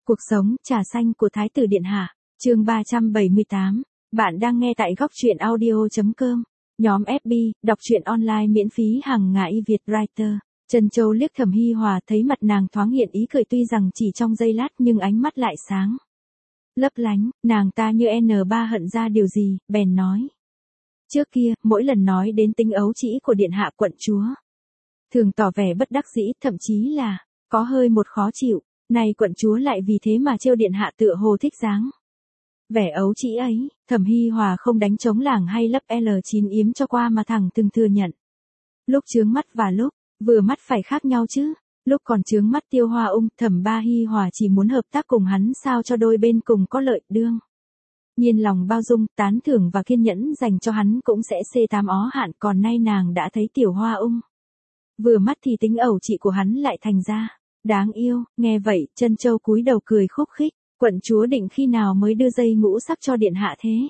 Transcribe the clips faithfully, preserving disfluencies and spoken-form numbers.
Cuộc sống, trà xanh của Thái tử Điện Hạ, chương ba trăm bảy mươi tám. Bạn đang nghe tại góc truyện audio chấm com. Nhóm ép bê, đọc truyện online miễn phí hàng ngày Việt Writer. Trân Châu liếc Thẩm Hi Hòa, thấy mặt nàng thoáng hiện ý cười, tuy rằng chỉ trong giây lát nhưng ánh mắt lại sáng lấp lánh, nàng ta như N ba hận ra điều gì, bèn nói. Trước kia, mỗi lần nói đến tính ấu trĩ của Điện Hạ quận chúa, thường tỏ vẻ bất đắc dĩ, thậm chí là có hơi một khó chịu. Này quận chúa lại vì thế mà trêu Điện Hạ tựa hồ thích dáng vẻ ấu trĩ ấy. Thẩm Hi Hòa không đánh trống lảng hay lấp L chín yếm cho qua mà thẳng từng thừa nhận. Lúc chướng mắt và lúc vừa mắt phải khác nhau chứ. Lúc còn chướng mắt Tiêu Hoa Ung, Thẩm Ba Hi Hòa chỉ muốn hợp tác cùng hắn sao cho đôi bên cùng có lợi, đương nhiên lòng bao dung, tán thưởng và kiên nhẫn dành cho hắn cũng sẽ xê tám ó hạn. Còn nay nàng đã thấy Tiểu Hoa Ung vừa mắt thì tính ẩu chị của hắn lại thành ra đáng yêu. Nghe vậy, Trân Châu cúi đầu cười khúc khích. Quận chúa định khi nào mới đưa dây ngũ sắc cho Điện Hạ thế?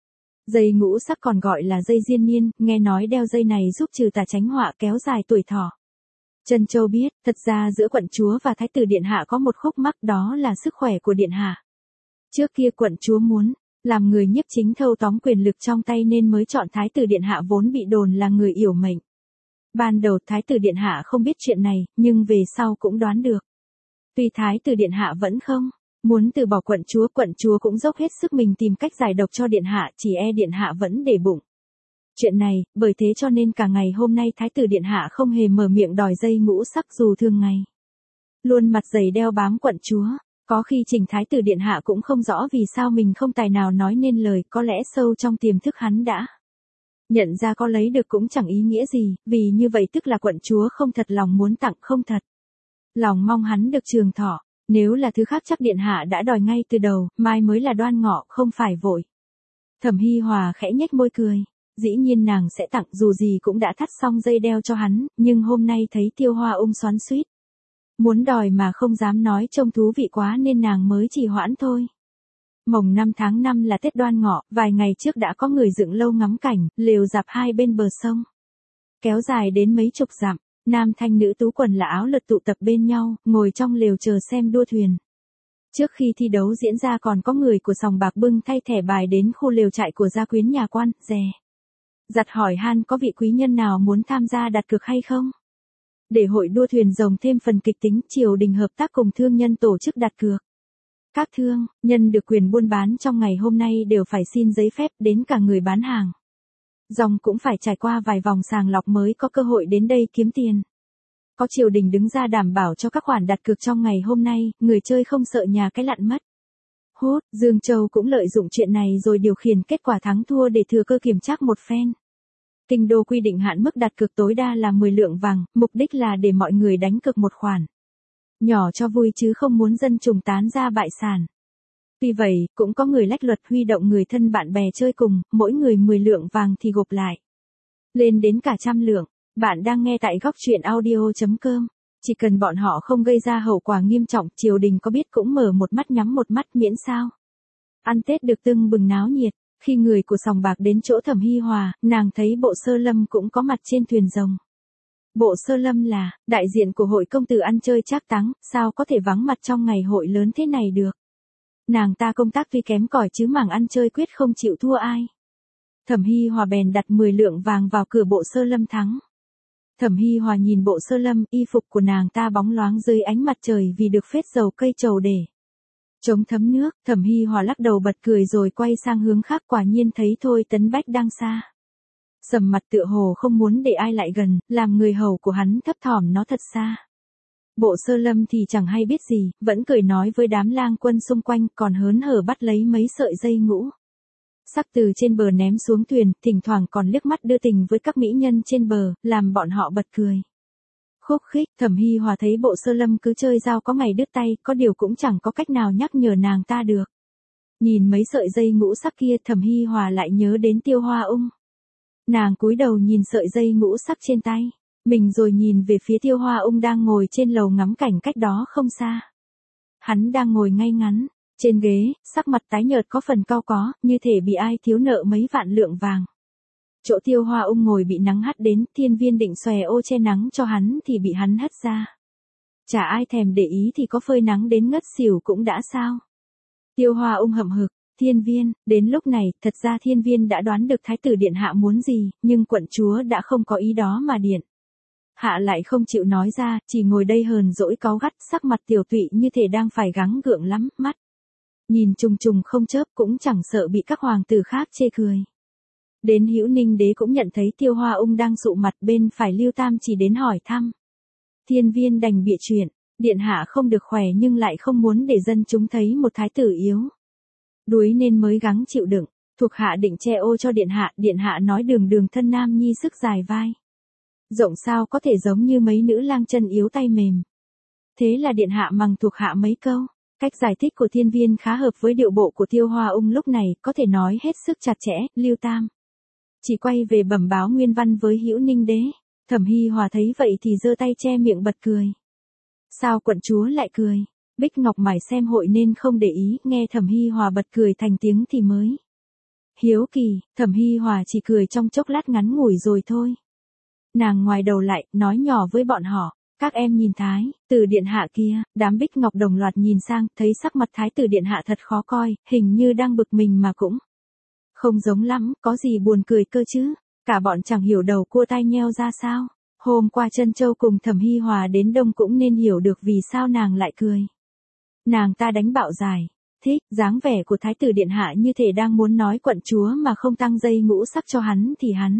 Dây ngũ sắc còn gọi là dây diên niên, nghe nói đeo dây này giúp trừ tà tránh họa, kéo dài tuổi thọ. Trân Châu biết, thật ra giữa quận chúa và Thái tử Điện Hạ có một khúc mắc, đó là sức khỏe của Điện Hạ. Trước kia quận chúa muốn làm người nhiếp chính thâu tóm quyền lực trong tay nên mới chọn Thái tử Điện Hạ vốn bị đồn là người yểu mệnh. Ban đầu Thái tử Điện Hạ không biết chuyện này, nhưng về sau cũng đoán được. Tuy Thái tử Điện Hạ vẫn không muốn từ bỏ quận chúa, quận chúa cũng dốc hết sức mình tìm cách giải độc cho Điện Hạ, chỉ e Điện Hạ vẫn để bụng chuyện này, bởi thế cho nên cả ngày hôm nay Thái tử Điện Hạ không hề mở miệng đòi dây ngũ sắc, dù thường ngày luôn mặt dày đeo bám quận chúa. Có khi Trình Thái tử Điện Hạ cũng không rõ vì sao mình không tài nào nói nên lời, có lẽ sâu trong tiềm thức hắn đã nhận ra có lấy được cũng chẳng ý nghĩa gì, vì như vậy tức là quận chúa không thật lòng muốn tặng, không thật lòng mong hắn được trường thọ. Nếu là thứ khác chắc Điện Hạ đã đòi ngay từ đầu, mai mới là đoan ngọ, không phải vội. Thẩm Hi Hòa khẽ nhếch môi cười. Dĩ nhiên nàng sẽ tặng, dù gì cũng đã thắt xong dây đeo cho hắn, nhưng hôm nay thấy Tiêu Hoa Ung xoắn xuýt muốn đòi mà không dám nói trông thú vị quá nên nàng mới trì hoãn thôi. Mồng năm tháng năm là Tết Đoan Ngọ, vài ngày trước đã có người dựng lâu ngắm cảnh, lều rạp hai bên bờ sông, kéo dài đến mấy chục dặm. Nam thanh nữ tú quần là áo lượt tụ tập bên nhau, ngồi trong lều chờ xem đua thuyền. Trước khi thi đấu diễn ra còn có người của sòng bạc bưng thay thẻ bài đến khu lều trại của gia quyến nhà quan, dè dặt hỏi han có vị quý nhân nào muốn tham gia đặt cược hay không. Để hội đua thuyền rồng thêm phần kịch tính, triều đình hợp tác cùng thương nhân tổ chức đặt cược. Các thương nhân được quyền buôn bán trong ngày hôm nay đều phải xin giấy phép, đến cả người bán hàng rong cũng phải trải qua vài vòng sàng lọc mới có cơ hội đến đây kiếm tiền. Có triều đình đứng ra đảm bảo cho các khoản đặt cược trong ngày hôm nay, người chơi không sợ nhà cái lặn mất. Hốt, Dương Châu cũng lợi dụng chuyện này rồi điều khiển kết quả thắng thua để thừa cơ kiểm trắc một phen. Kinh đô quy định hạn mức đặt cược tối đa là mười lượng vàng, mục đích là để mọi người đánh cược một khoản nhỏ cho vui chứ không muốn dân trùng tán ra bại sản. Tuy vậy, cũng có người lách luật huy động người thân bạn bè chơi cùng, mỗi người mười lượng vàng thì gộp lại lên đến cả trăm lượng. Bạn đang nghe tại góc truyện audio chấm com. Chỉ cần bọn họ không gây ra hậu quả nghiêm trọng, triều đình có biết cũng mở một mắt nhắm một mắt, miễn sao ăn Tết được tưng bừng náo nhiệt. Khi người của sòng bạc đến chỗ Thẩm Hi Hòa, nàng thấy Bộ Sơ Lâm cũng có mặt trên thuyền rồng. Bộ Sơ Lâm là đại diện của hội công tử ăn chơi trác táng, sao có thể vắng mặt trong ngày hội lớn thế này được. Nàng ta công tác tuy kém cỏi chứ mảng ăn chơi quyết không chịu thua ai. Thẩm Hi Hòa bèn đặt mười lượng vàng vào cửa Bộ Sơ Lâm thắng. Thẩm Hi Hòa nhìn Bộ Sơ Lâm, y phục của nàng ta bóng loáng dưới ánh mặt trời vì được phết dầu cây trầu để chống thấm nước. Thẩm Hi Hòa lắc đầu bật cười rồi quay sang hướng khác, quả nhiên thấy Thôi Tấn Bách đang xa sầm mặt tựa hồ không muốn để ai lại gần, làm người hầu của hắn thấp thỏm nó thật xa. Bộ Sơ Lâm thì chẳng hay biết gì, vẫn cười nói với đám lang quân xung quanh, còn hớn hở bắt lấy mấy sợi dây ngũ sắc từ trên bờ ném xuống thuyền, thỉnh thoảng còn liếc mắt đưa tình với các mỹ nhân trên bờ, làm bọn họ bật cười khúc khích. Thẩm Hi Hòa thấy Bộ Sơ Lâm cứ chơi dao có ngày đứt tay, có điều cũng chẳng có cách nào nhắc nhở nàng ta được. Nhìn mấy sợi dây ngũ sắc kia, Thẩm Hi Hòa lại nhớ đến Tiêu Hoa Ung. Nàng cúi đầu nhìn sợi dây ngũ sắc trên tay mình rồi nhìn về phía Tiêu Hoa Ung đang ngồi trên lầu ngắm cảnh cách đó không xa. Hắn đang ngồi ngay ngắn trên ghế, sắc mặt tái nhợt có phần cau có, như thể bị ai thiếu nợ mấy vạn lượng vàng. Chỗ Tiêu Hoa Ung ngồi bị nắng hắt đến, Thiên Viên định xòe ô che nắng cho hắn thì bị hắn hất ra. Chả ai thèm để ý thì có phơi nắng đến ngất xỉu cũng đã sao. Tiêu Hoa Ung hậm hực, Thiên Viên, đến lúc này, thật ra Thiên Viên đã đoán được Thái tử điện hạ muốn gì, nhưng quận chúa đã không có ý đó mà điện hạ lại không chịu nói ra, chỉ ngồi đây hờn dỗi cáu gắt, sắc mặt tiểu tụy như thể đang phải gắng gượng lắm, mắt nhìn trùng trùng không chớp, cũng chẳng sợ bị các hoàng tử khác chê cười. Đến Hữu Ninh đế cũng nhận thấy Tiêu Hoa Ung đang sụ mặt, bên phải Lưu Tam chỉ đến hỏi thăm. Thiên Viên đành bịa chuyện, điện hạ không được khỏe nhưng lại không muốn để dân chúng thấy một thái tử yếu đuối nên mới gắng chịu đựng, thuộc hạ định che ô cho điện hạ, điện hạ nói đường đường thân nam nhi sức dài vai rộng sao có thể giống như mấy nữ lang chân yếu tay mềm. Thế là điện hạ mằng thuộc hạ mấy câu. Cách giải thích của Thiên Viên khá hợp với điệu bộ của Tiêu Hoa Ung lúc này, có thể nói hết sức chặt chẽ. Lưu Tam chỉ quay về bẩm báo nguyên văn với Hữu Ninh đế. Thẩm Hi Hòa thấy vậy thì giơ tay che miệng bật cười. Sao quận chúa lại cười? Bích Ngọc mải xem hội nên không để ý, nghe Thẩm Hi Hòa bật cười thành tiếng thì mới hiếu kỳ. Thẩm Hi Hòa chỉ cười trong chốc lát ngắn ngủi rồi thôi. Nàng ngoài đầu lại, nói nhỏ với bọn họ. Các em nhìn Thái tử điện hạ kia. Đám Bích Ngọc đồng loạt nhìn sang, thấy sắc mặt Thái tử điện hạ thật khó coi, hình như đang bực mình mà cũng không giống lắm, có gì buồn cười cơ chứ. Cả bọn chẳng hiểu đầu cua tai nheo ra sao. Hôm qua Trân Châu cùng Thẩm Hi Hòa đến đông cũng nên hiểu được vì sao nàng lại cười. Nàng ta đánh bạo dài. Thích, dáng vẻ của Thái tử điện hạ như thể đang muốn nói quận chúa mà không tăng dây ngũ sắc cho hắn thì hắn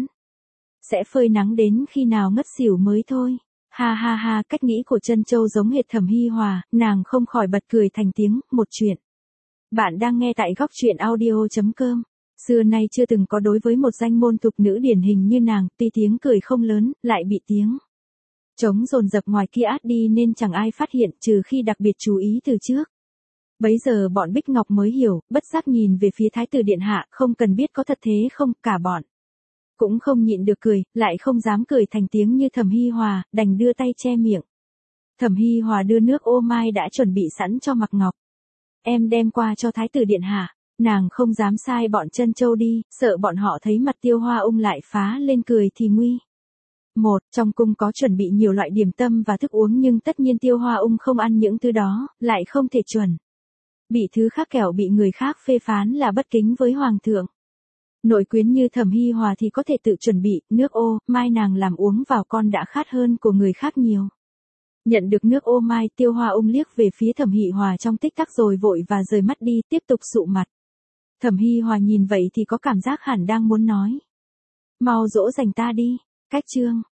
sẽ phơi nắng đến khi nào ngất xỉu mới thôi. Ha ha ha, cách nghĩ của Trân Châu giống hệt Thẩm Hi Hòa, nàng không khỏi bật cười thành tiếng. Một chuyện. Bạn đang nghe tại góc truyện audio chấm com. Xưa nay chưa từng có đối với một danh môn tục nữ điển hình như nàng, tuy tiếng cười không lớn, lại bị tiếng trống dồn dập ngoài kia át đi nên chẳng ai phát hiện, trừ khi đặc biệt chú ý từ trước. Bấy giờ bọn Bích Ngọc mới hiểu, bất giác nhìn về phía Thái tử điện hạ, không cần biết có thật thế không, cả bọn cũng không nhịn được cười, lại không dám cười thành tiếng như Thẩm Hi Hòa, đành đưa tay che miệng. Thẩm Hi Hòa đưa nước ô mai đã chuẩn bị sẵn cho Mặc Ngọc. Em đem qua cho Thái tử điện hạ. Nàng không dám sai bọn Trân Châu đi, sợ bọn họ thấy mặt Tiêu Hoa Ung lại phá lên cười thì nguy. Một, trong cung có chuẩn bị nhiều loại điểm tâm và thức uống nhưng tất nhiên Tiêu Hoa Ung không ăn những thứ đó, lại không thể chuẩn bị thứ khác kẻo bị người khác phê phán là bất kính với hoàng thượng. Nội quyến như Thẩm Hi Hòa thì có thể tự chuẩn bị, nước ô, mai nàng làm uống vào con đã khát hơn của người khác nhiều. Nhận được nước ô mai, Tiêu Hoa Ung liếc về phía Thẩm Hi Hòa trong tích tắc rồi vội và rời mắt đi, tiếp tục sụ mặt. Thẩm Hi Hòa nhìn vậy thì có cảm giác hẳn đang muốn nói. Mau dỗ dành ta đi. Cách chương